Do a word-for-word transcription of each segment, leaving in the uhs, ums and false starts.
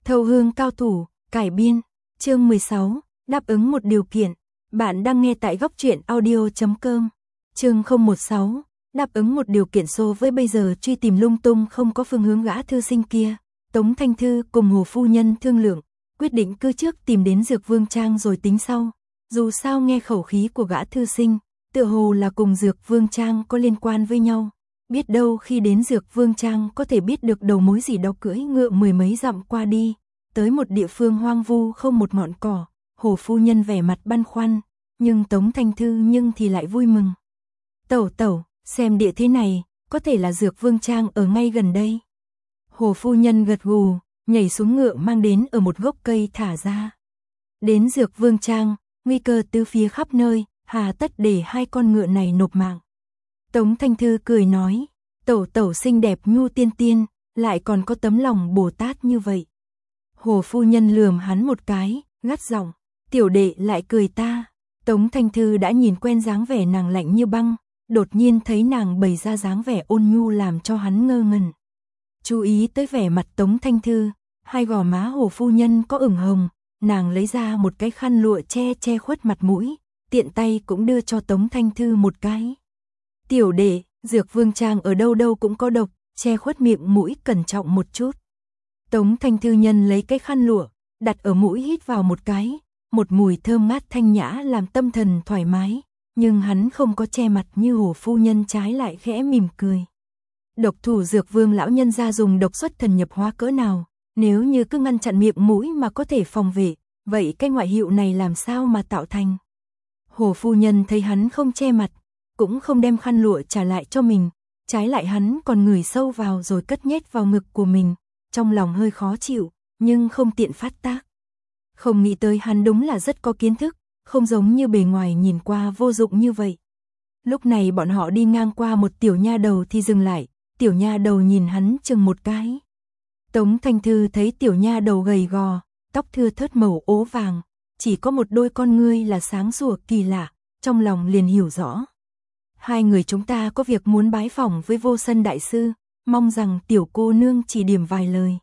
Thâu hương cao thủ, cải biên, chương mười sáu, đáp ứng một điều kiện. Bạn đang nghe tại góc truyện audio chấm com. Chương không một sáu, đáp ứng một điều kiện. So với bây giờ truy tìm lung tung không có phương hướng gã thư sinh kia, Tống Thanh Thư cùng Hồ phu nhân thương lượng, quyết định cứ trước tìm đến Dược Vương Trang rồi tính sau. Dù sao nghe khẩu khí của gã thư sinh, tựa hồ là cùng Dược Vương Trang có liên quan với nhau. Biết đâu khi đến Dược Vương Trang có thể biết được đầu mối gì đó. Cưỡi ngựa mười mấy dặm qua đi, tới một địa phương hoang vu không một ngọn cỏ. Hồ phu nhân vẻ mặt băn khoăn, nhưng Tống Thanh Thư nhưng thì lại vui mừng. Tẩu tẩu, xem địa thế này, có thể là Dược Vương Trang ở ngay gần đây. Hồ phu nhân gật gù, nhảy xuống ngựa mang đến ở một gốc cây thả ra. Đến Dược Vương Trang, nguy cơ tứ phía khắp nơi, hà tất để hai con ngựa này nộp mạng. Tống Thanh Thư cười nói, tẩu tẩu xinh đẹp nhu tiên tiên, lại còn có tấm lòng Bồ Tát như vậy. Hồ phu nhân lườm hắn một cái, gắt giọng, tiểu đệ lại cười ta. Tống Thanh Thư đã nhìn quen dáng vẻ nàng lạnh như băng, đột nhiên thấy nàng bày ra dáng vẻ ôn nhu làm cho hắn ngơ ngẩn. Chú ý tới vẻ mặt Tống Thanh Thư, hai gò má Hồ phu nhân có ửng hồng, nàng lấy ra một cái khăn lụa che che khuất mặt mũi, tiện tay cũng đưa cho Tống Thanh Thư một cái. Tiểu đệ, Dược Vương Trang ở đâu đâu cũng có độc, che khuất miệng mũi cẩn trọng một chút. Tống Thanh Thư nhân lấy cái khăn lụa, đặt ở mũi hít vào một cái, một mùi thơm ngát thanh nhã làm tâm thần thoải mái, nhưng hắn không có che mặt như Hồ phu nhân, trái lại khẽ mỉm cười. Độc thủ Dược Vương lão nhân gia dùng độc xuất thần nhập hóa cỡ nào, nếu như cứ ngăn chặn miệng mũi mà có thể phòng vệ, vậy cái ngoại hiệu này làm sao mà tạo thành? Hồ phu nhân thấy hắn không che mặt, cũng không đem khăn lụa trả lại cho mình, trái lại hắn còn ngửi sâu vào rồi cất nhét vào ngực của mình, trong lòng hơi khó chịu, nhưng không tiện phát tác. Không nghĩ tới hắn đúng là rất có kiến thức, không giống như bề ngoài nhìn qua vô dụng như vậy. Lúc này bọn họ đi ngang qua một tiểu nha đầu thì dừng lại, tiểu nha đầu nhìn hắn chừng một cái. Tống Thanh Thư thấy tiểu nha đầu gầy gò, tóc thưa thớt màu ố vàng, chỉ có một đôi con ngươi là sáng sủa kỳ lạ, trong lòng liền hiểu rõ. Hai người chúng ta có việc muốn bái phỏng với Vô Sân đại sư, mong rằng tiểu cô nương chỉ điểm vài lời.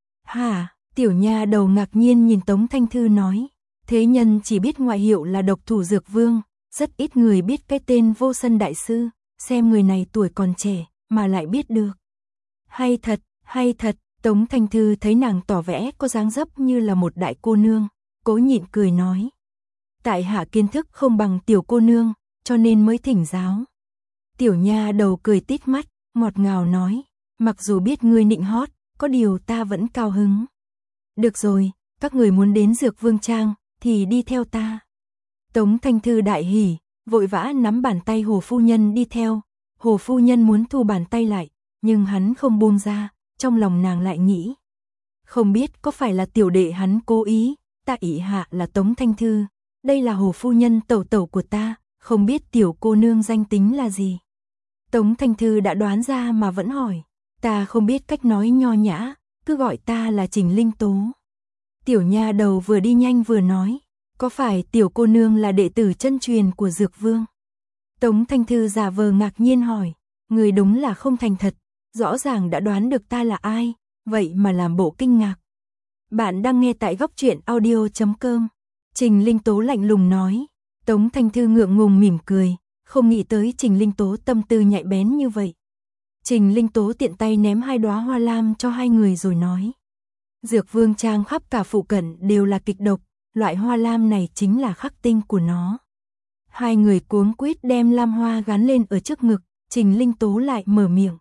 Hả? Tiểu nha đầu ngạc nhiên nhìn Tống Thanh Thư nói, thế nhân chỉ biết ngoại hiệu là độc thủ Dược Vương, rất ít người biết cái tên Vô Sân đại sư, xem người này tuổi còn trẻ mà lại biết được. Hay thật, hay thật. Tống Thanh Thư thấy nàng tỏ vẻ có dáng dấp như là một đại cô nương, cố nhịn cười nói, tại hạ kiến thức không bằng tiểu cô nương, cho nên mới thỉnh giáo. Tiểu nha đầu cười tít mắt, ngọt ngào nói, mặc dù biết ngươi nịnh hót, có điều ta vẫn cao hứng. Được rồi, các người muốn đến Dược Vương Trang, thì đi theo ta. Tống Thanh Thư đại hỉ, vội vã nắm bàn tay Hồ phu nhân đi theo. Hồ phu nhân muốn thu bàn tay lại, nhưng hắn không buông ra, trong lòng nàng lại nghĩ. Không biết có phải là tiểu đệ hắn cố ý, ta ỷ hạ là Tống Thanh Thư, đây là Hồ phu nhân tẩu tẩu của ta, không biết tiểu cô nương danh tính là gì. Tống Thanh Thư đã đoán ra mà vẫn hỏi, ta không biết cách nói nho nhã, cứ gọi ta là Trình Linh Tố. Tiểu nha đầu vừa đi nhanh vừa nói, có phải tiểu cô nương là đệ tử chân truyền của Dược Vương? Tống Thanh Thư giả vờ ngạc nhiên hỏi, người đúng là không thành thật, rõ ràng đã đoán được ta là ai, vậy mà làm bộ kinh ngạc. Bạn đang nghe tại góc truyện audio chấm com. Trình Linh Tố lạnh lùng nói. Tống Thanh Thư ngượng ngùng mỉm cười, không nghĩ tới Trình Linh Tố tâm tư nhạy bén như vậy. Trình Linh Tố tiện tay ném hai đóa hoa lam cho hai người rồi nói, Dược Vương Trang khắp cả phụ cận đều là kịch độc, loại hoa lam này chính là khắc tinh của nó. Hai người cuống quýt đem lam hoa gắn lên ở trước ngực, Trình Linh Tố lại mở miệng.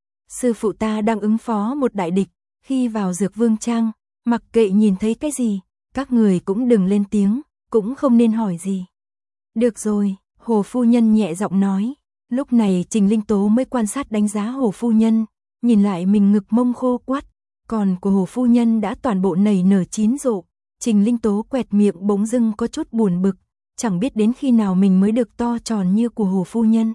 Sư phụ ta đang ứng phó một đại địch, khi vào Dược Vương Trang, mặc kệ nhìn thấy cái gì, các người cũng đừng lên tiếng, cũng không nên hỏi gì. Được rồi, Hồ phu nhân nhẹ giọng nói. Lúc này Trình Linh Tố mới quan sát đánh giá Hồ phu nhân, nhìn lại mình ngực mông khô quắt, còn của Hồ phu nhân đã toàn bộ nảy nở chín rộ. Trình Linh Tố quẹt miệng bỗng dưng có chút buồn bực, chẳng biết đến khi nào mình mới được to tròn như của Hồ phu nhân.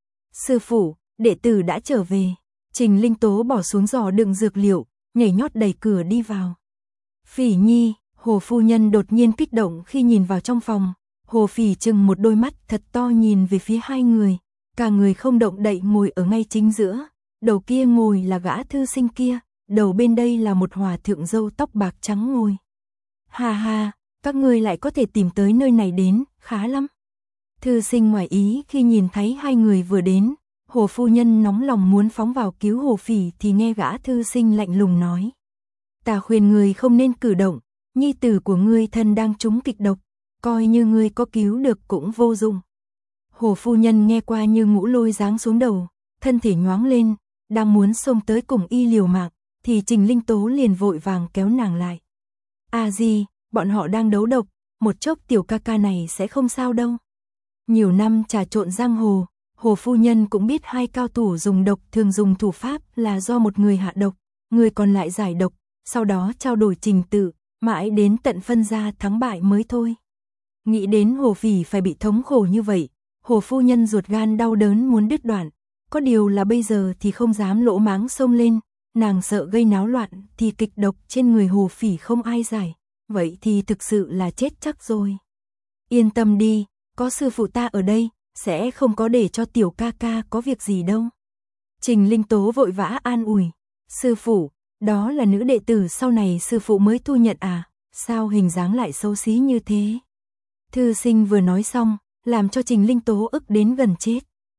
Sư phụ, đệ tử đã trở về. Trình Linh Tố bỏ xuống giỏ đựng dược liệu, nhảy nhót đẩy cửa đi vào. Phỉ Nhi, Hồ phu nhân đột nhiên kích động khi nhìn vào trong phòng. Hồ Phỉ trừng một đôi mắt thật to nhìn về phía hai người, cả người không động đậy ngồi ở ngay chính giữa, đầu kia ngồi là gã thư sinh kia, đầu bên đây là một hòa thượng râu tóc bạc trắng ngồi. Ha ha, các ngươi lại có thể tìm tới nơi này đến, khá lắm. Thư sinh ngoài ý khi nhìn thấy hai người vừa đến, Hồ phu nhân nóng lòng muốn phóng vào cứu Hồ Phỉ thì nghe gã thư sinh lạnh lùng nói. Ta khuyên ngươi không nên cử động, nhi tử của ngươi thân đang trúng kịch độc, coi như ngươi có cứu được cũng vô dụng. Hồ phu nhân nghe qua như ngũ lôi giáng xuống đầu, thân thể nhoáng lên, đang muốn xông tới cùng y liều mạng, thì Trình Linh Tố liền vội vàng kéo nàng lại. À gì, bọn họ đang đấu độc, một chốc tiểu ca ca này sẽ không sao đâu. Nhiều năm trà trộn giang hồ, Hồ phu nhân cũng biết hai cao thủ dùng độc thường dùng thủ pháp là do một người hạ độc, người còn lại giải độc, sau đó trao đổi trình tự, mãi đến tận phân ra thắng bại mới thôi. Nghĩ đến Hồ Phỉ phải bị thống khổ như vậy, Hồ phu nhân ruột gan đau đớn muốn đứt đoạn, có điều là bây giờ thì không dám lỗ máng xông lên, nàng sợ gây náo loạn thì kịch độc trên người Hồ Phỉ không ai giải, vậy thì thực sự là chết chắc rồi. Yên tâm đi, có sư phụ ta ở đây, sẽ không có để cho tiểu ca ca có việc gì đâu. Trình Linh Tố vội vã an ủi, sư phụ, đó là nữ đệ tử sau này sư phụ mới thu nhận à, sao hình dáng lại xấu xí như thế. Thư sinh vừa nói xong, làm cho Trình Linh Tố ức đến gần chết.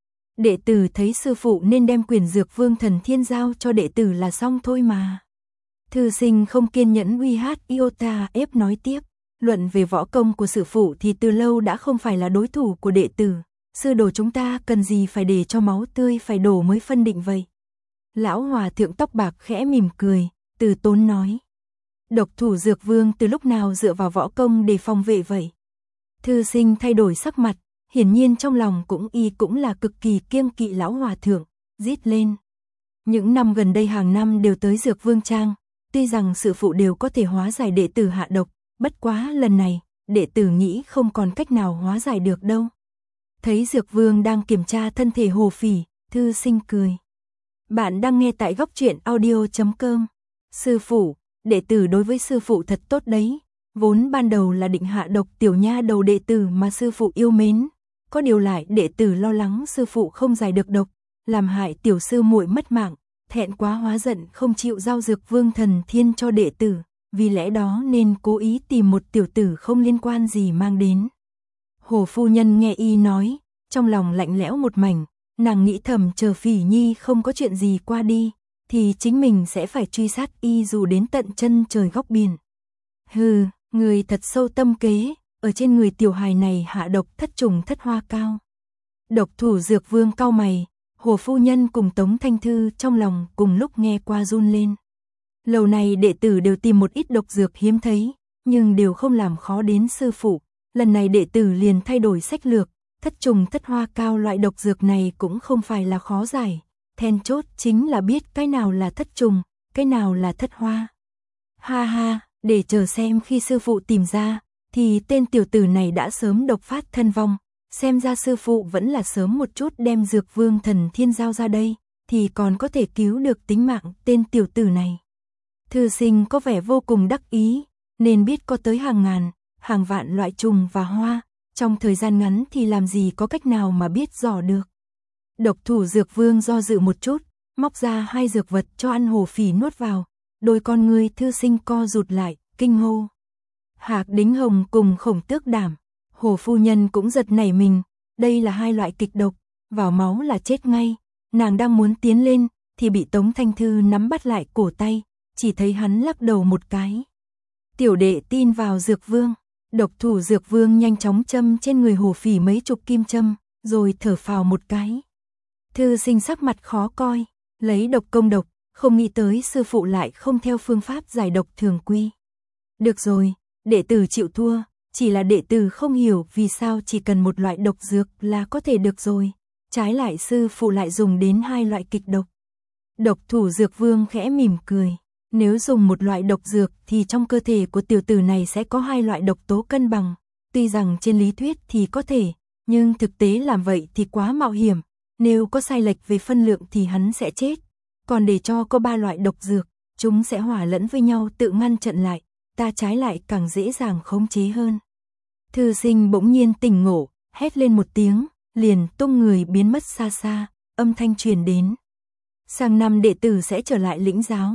Đệ tử thấy sư phụ nên đem quyền dược vương thần thiên giao cho đệ tử là xong thôi mà. Thư sinh không kiên nhẫn uy hát iota ép nói tiếp, luận về võ công của sư phụ thì từ lâu đã không phải là đối thủ của đệ tử, sư đồ chúng ta cần gì phải để cho máu tươi phải đổ mới phân định vậy. Lão hòa thượng tóc bạc khẽ mỉm cười, từ tốn nói. Độc thủ dược vương từ lúc nào dựa vào võ công để phòng vệ vậy? Thư sinh thay đổi sắc mặt, hiển nhiên trong lòng cũng y cũng là cực kỳ kiêng kỵ lão hòa thượng, rít lên. Những năm gần đây hàng năm đều tới dược vương trang, tuy rằng sư phụ đều có thể hóa giải đệ tử hạ độc, bất quá lần này, đệ tử nghĩ không còn cách nào hóa giải được đâu. Thấy dược vương đang kiểm tra thân thể Hồ Phỉ, thư sinh cười. Bạn đang nghe tại góc truyện audio chấm com. Sư phụ, đệ tử đối với sư phụ thật tốt đấy. Vốn ban đầu là định hạ độc tiểu nha đầu đệ tử mà sư phụ yêu mến. Có điều lại đệ tử lo lắng sư phụ không giải được độc, làm hại tiểu sư muội mất mạng. Thẹn quá hóa giận không chịu giao dược vương thần thiên cho đệ tử. Vì lẽ đó nên cố ý tìm một tiểu tử không liên quan gì mang đến. Hồ phu nhân nghe y nói, trong lòng lạnh lẽo một mảnh. Nàng nghĩ thầm chờ Phỉ Nhi không có chuyện gì qua đi, thì chính mình sẽ phải truy sát y dù đến tận chân trời góc biển. Hừ, người thật sâu tâm kế, ở trên người tiểu hài này hạ độc thất trùng thất hoa cao. Độc thủ dược vương cau mày, Hồ phu nhân cùng Tống Thanh Thư trong lòng cùng lúc nghe qua run lên. Lâu này đệ tử đều tìm một ít độc dược hiếm thấy, nhưng đều không làm khó đến sư phụ. Lần này đệ tử liền thay đổi sách lược. Thất trùng thất hoa cao loại độc dược này cũng không phải là khó giải, then chốt chính là biết cái nào là thất trùng, cái nào là thất hoa. Ha ha, để chờ xem khi sư phụ tìm ra, thì tên tiểu tử này đã sớm độc phát thân vong, xem ra sư phụ vẫn là sớm một chút đem dược vương thần thiên giao ra đây, thì còn có thể cứu được tính mạng tên tiểu tử này. Thư sinh có vẻ vô cùng đắc ý, nên biết có tới hàng ngàn, hàng vạn loại trùng và hoa. Trong thời gian ngắn thì làm gì có cách nào mà biết rõ được. Độc thủ dược vương do dự một chút, móc ra hai dược vật cho ăn Hồ Phỉ nuốt vào, đôi con ngươi thư sinh co rụt lại, kinh hô. Hạc Đính Hồng cùng Khổng Tước Đảm, Hồ phu nhân cũng giật nảy mình, đây là hai loại kịch độc, vào máu là chết ngay. Nàng đang muốn tiến lên, thì bị Tống Thanh Thư nắm bắt lại cổ tay, chỉ thấy hắn lắc đầu một cái. Tiểu đệ tin vào dược vương. Độc thủ dược vương nhanh chóng châm trên người Hồ Phỉ mấy chục kim châm, rồi thở phào một cái. Thư sinh sắc mặt khó coi, lấy độc công độc, không nghĩ tới sư phụ lại không theo phương pháp giải độc thường quy. Được rồi, đệ tử chịu thua, chỉ là đệ tử không hiểu vì sao chỉ cần một loại độc dược là có thể được rồi. Trái lại sư phụ lại dùng đến hai loại kịch độc. Độc thủ dược vương khẽ mỉm cười. Nếu dùng một loại độc dược thì trong cơ thể của tiểu tử này sẽ có hai loại độc tố cân bằng. Tuy rằng trên lý thuyết thì có thể, nhưng thực tế làm vậy thì quá mạo hiểm. Nếu có sai lệch về phân lượng thì hắn sẽ chết. Còn để cho có ba loại độc dược, chúng sẽ hòa lẫn với nhau tự ngăn chặn lại. Ta trái lại càng dễ dàng khống chế hơn. Thư sinh bỗng nhiên tỉnh ngộ, hét lên một tiếng, liền tung người biến mất xa xa, âm thanh truyền đến. Sang năm đệ tử sẽ trở lại lĩnh giáo.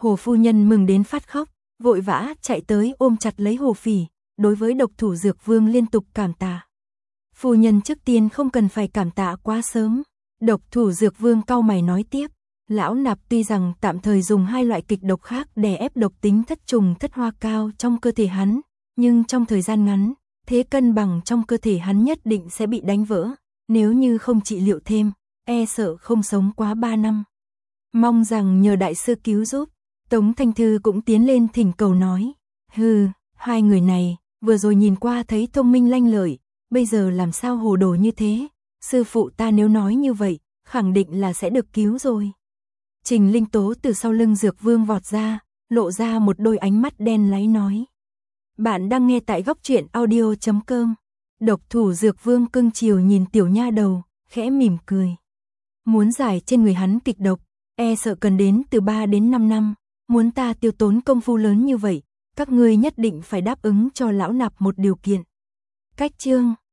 Hồ phu nhân mừng đến phát khóc, vội vã chạy tới ôm chặt lấy Hồ Phỉ, đối với Độc Thủ Dược Vương liên tục cảm tạ. Phu nhân trước tiên không cần phải cảm tạ quá sớm. Độc Thủ Dược Vương cau mày nói tiếp, lão nạp tuy rằng tạm thời dùng hai loại kịch độc khác để ép độc tính thất trùng thất hoa cao trong cơ thể hắn, nhưng trong thời gian ngắn, thế cân bằng trong cơ thể hắn nhất định sẽ bị đánh vỡ, nếu như không trị liệu thêm, e sợ không sống quá ba năm. Mong rằng nhờ đại sư cứu giúp. Tống Thanh Thư cũng tiến lên thỉnh cầu nói, hừ, hai người này, vừa rồi nhìn qua thấy thông minh lanh lợi, bây giờ làm sao hồ đồ như thế, sư phụ ta nếu nói như vậy, khẳng định là sẽ được cứu rồi. Trình Linh Tố từ sau lưng Dược Vương vọt ra, lộ ra một đôi ánh mắt đen láy nói. Bạn đang nghe tại góc truyện audio chấm com. Độc Thủ Dược Vương cưng chiều nhìn tiểu nha đầu, khẽ mỉm cười. Muốn giải trên người hắn kịch độc, e sợ cần đến từ ba đến năm năm, muốn ta tiêu tốn công phu lớn như vậy, các ngươi nhất định phải đáp ứng cho lão nạp một điều kiện. Cách chương